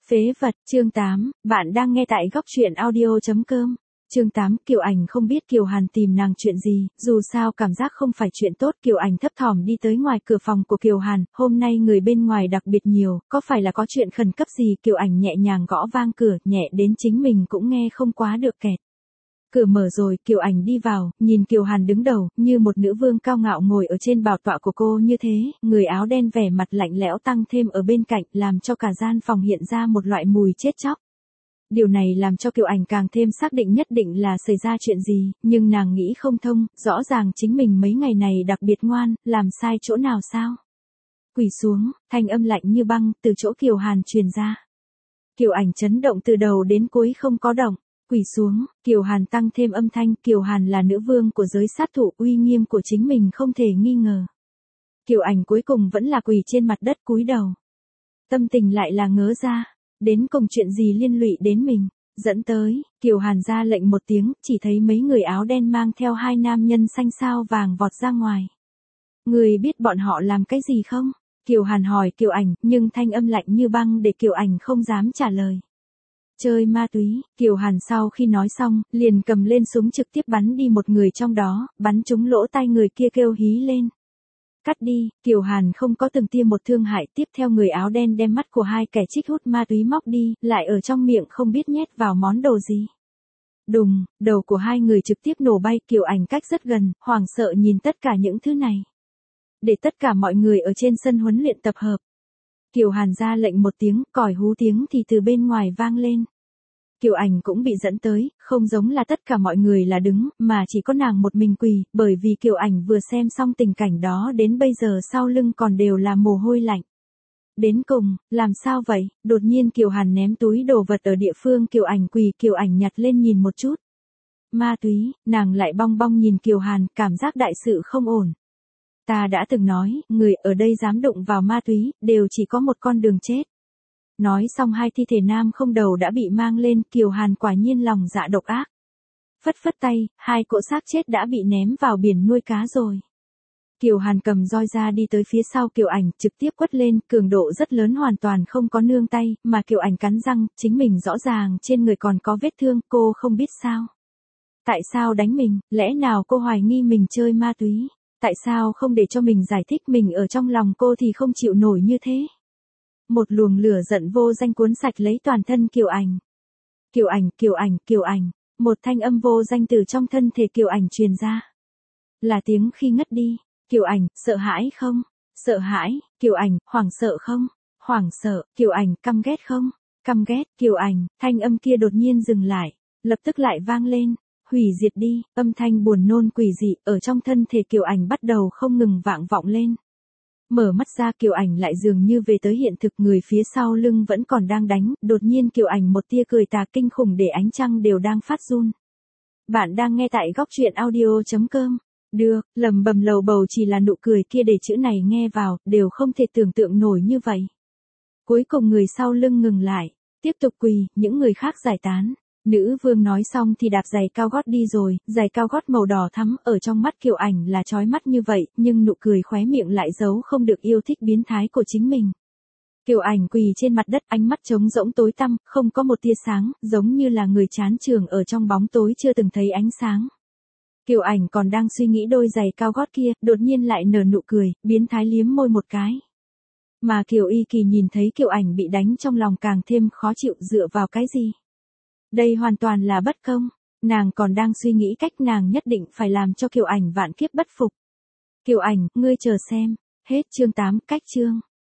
Phế vật, chương 8, bạn đang nghe tại góc truyện audio.com. Chương 8, Kiều Ảnh không biết Kiều Hàn tìm nàng chuyện gì, dù sao cảm giác không phải chuyện tốt. Kiều Ảnh thấp thỏm đi tới ngoài cửa phòng của Kiều Hàn, hôm nay người bên ngoài đặc biệt nhiều, có phải là có chuyện khẩn cấp gì? Kiều Ảnh nhẹ nhàng gõ vang cửa, nhẹ đến chính mình cũng nghe không quá được kẹt. Cửa mở rồi, Kiều Ảnh đi vào, nhìn Kiều Hàn đứng đầu, như một nữ vương cao ngạo ngồi ở trên bảo tọa của cô như thế, người áo đen vẻ mặt lạnh lẽo tăng thêm ở bên cạnh, làm cho cả gian phòng hiện ra một loại mùi chết chóc. Điều này làm cho Kiều Ảnh càng thêm xác định nhất định là xảy ra chuyện gì, nhưng nàng nghĩ không thông, rõ ràng chính mình mấy ngày này đặc biệt ngoan, làm sai chỗ nào sao? Quỳ xuống, thanh âm lạnh như băng, từ chỗ Kiều Hàn truyền ra. Kiều Ảnh chấn động từ đầu đến cuối không có động. Quỳ xuống, Kiều Hàn tăng thêm âm thanh, Kiều Hàn là nữ vương của giới sát thủ, uy nghiêm của chính mình không thể nghi ngờ. Kiều Ảnh cuối cùng vẫn là quỳ trên mặt đất cúi đầu. Tâm tình lại là ngớ ra, đến cùng chuyện gì liên lụy đến mình, dẫn tới, Kiều Hàn ra lệnh một tiếng, chỉ thấy mấy người áo đen mang theo hai nam nhân xanh sao vàng vọt ra ngoài. Người biết bọn họ làm cái gì không? Kiều Hàn hỏi Kiều Ảnh, nhưng thanh âm lạnh như băng để Kiều Ảnh không dám trả lời. Chơi ma túy, Kiều Hàn sau khi nói xong, liền cầm lên súng trực tiếp bắn đi một người trong đó, bắn trúng lỗ tai người kia kêu hí lên. Cắt đi, Kiều Hàn không có từng tiêm một thương hại, tiếp theo người áo đen đem mắt của hai kẻ trích hút ma túy móc đi, lại ở trong miệng không biết nhét vào món đồ gì. Đùng, đầu của hai người trực tiếp nổ bay, Kiều Ảnh cách rất gần, hoảng sợ nhìn tất cả những thứ này. Để tất cả mọi người ở trên sân huấn luyện tập hợp. Kiều Hàn ra lệnh một tiếng, còi hú tiếng thì từ bên ngoài vang lên. Kiều Ảnh cũng bị dẫn tới, không giống là tất cả mọi người là đứng, mà chỉ có nàng một mình quỳ, bởi vì Kiều Ảnh vừa xem xong tình cảnh đó đến bây giờ sau lưng còn đều là mồ hôi lạnh. Đến cùng, làm sao vậy? Đột nhiên Kiều Hàn ném túi đồ vật ở địa phương Kiều Ảnh quỳ, Kiều Ảnh nhặt lên nhìn một chút. Ma túy, nàng lại bong bong nhìn Kiều Hàn, cảm giác đại sự không ổn. Ta đã từng nói, người ở đây dám đụng vào ma túy, đều chỉ có một con đường chết. Nói xong hai thi thể nam không đầu đã bị mang lên, Kiều Hàn quả nhiên lòng dạ độc ác. Phất phất tay, hai cỗ xác chết đã bị ném vào biển nuôi cá rồi. Kiều Hàn cầm roi ra đi tới phía sau Kiều Ảnh, trực tiếp quất lên, cường độ rất lớn hoàn toàn không có nương tay, mà Kiều Ảnh cắn răng, chính mình rõ ràng trên người còn có vết thương, cô không biết sao. Tại sao đánh mình, lẽ nào cô hoài nghi mình chơi ma túy? Tại sao không để cho mình giải thích, mình ở trong lòng cô thì không chịu nổi như thế? Một luồng lửa giận vô danh cuốn sạch lấy toàn thân Kiều Ảnh. Kiều Ảnh, Kiều Ảnh, Kiều Ảnh, một thanh âm vô danh từ trong thân thể Kiều Ảnh truyền ra. Là tiếng khi ngất đi. Kiều Ảnh, sợ hãi không? Sợ hãi. Kiều Ảnh, hoảng sợ không? Hoảng sợ. Kiều Ảnh, căm ghét không? Căm ghét. Kiều Ảnh, thanh âm kia đột nhiên dừng lại, lập tức lại vang lên. Hủy diệt đi, âm thanh buồn nôn quỷ dị ở trong thân thể Kiều Ảnh bắt đầu không ngừng vang vọng lên. Mở mắt ra Kiều Ảnh lại dường như về tới hiện thực, người phía sau lưng vẫn còn đang đánh, đột nhiên Kiều Ảnh một tia cười tà kinh khủng để ánh trăng đều đang phát run. Bạn đang nghe tại góc truyện audio.com. Được, lầm bầm lầu bầu chỉ là nụ cười kia để chữ này nghe vào, đều không thể tưởng tượng nổi như vậy. Cuối cùng người sau lưng ngừng lại, tiếp tục quỳ, những người khác giải tán. Nữ vương nói xong thì đạp giày cao gót đi rồi, giày cao gót màu đỏ thắm, ở trong mắt Kiều Ảnh là chói mắt như vậy, nhưng nụ cười khóe miệng lại giấu không được yêu thích biến thái của chính mình. Kiều Ảnh quỳ trên mặt đất, ánh mắt trống rỗng tối tăm, không có một tia sáng, giống như là người chán trường ở trong bóng tối chưa từng thấy ánh sáng. Kiều Ảnh còn đang suy nghĩ đôi giày cao gót kia, đột nhiên lại nở nụ cười, biến thái liếm môi một cái. Mà Kiều Y Kỳ nhìn thấy Kiều Ảnh bị đánh trong lòng càng thêm khó chịu, dựa vào cái gì? Đây hoàn toàn là bất công, nàng còn đang suy nghĩ cách nàng nhất định phải làm cho Kiều Ảnh vạn kiếp bất phục. Kiều Ảnh, ngươi chờ xem, hết chương 8, cách chương.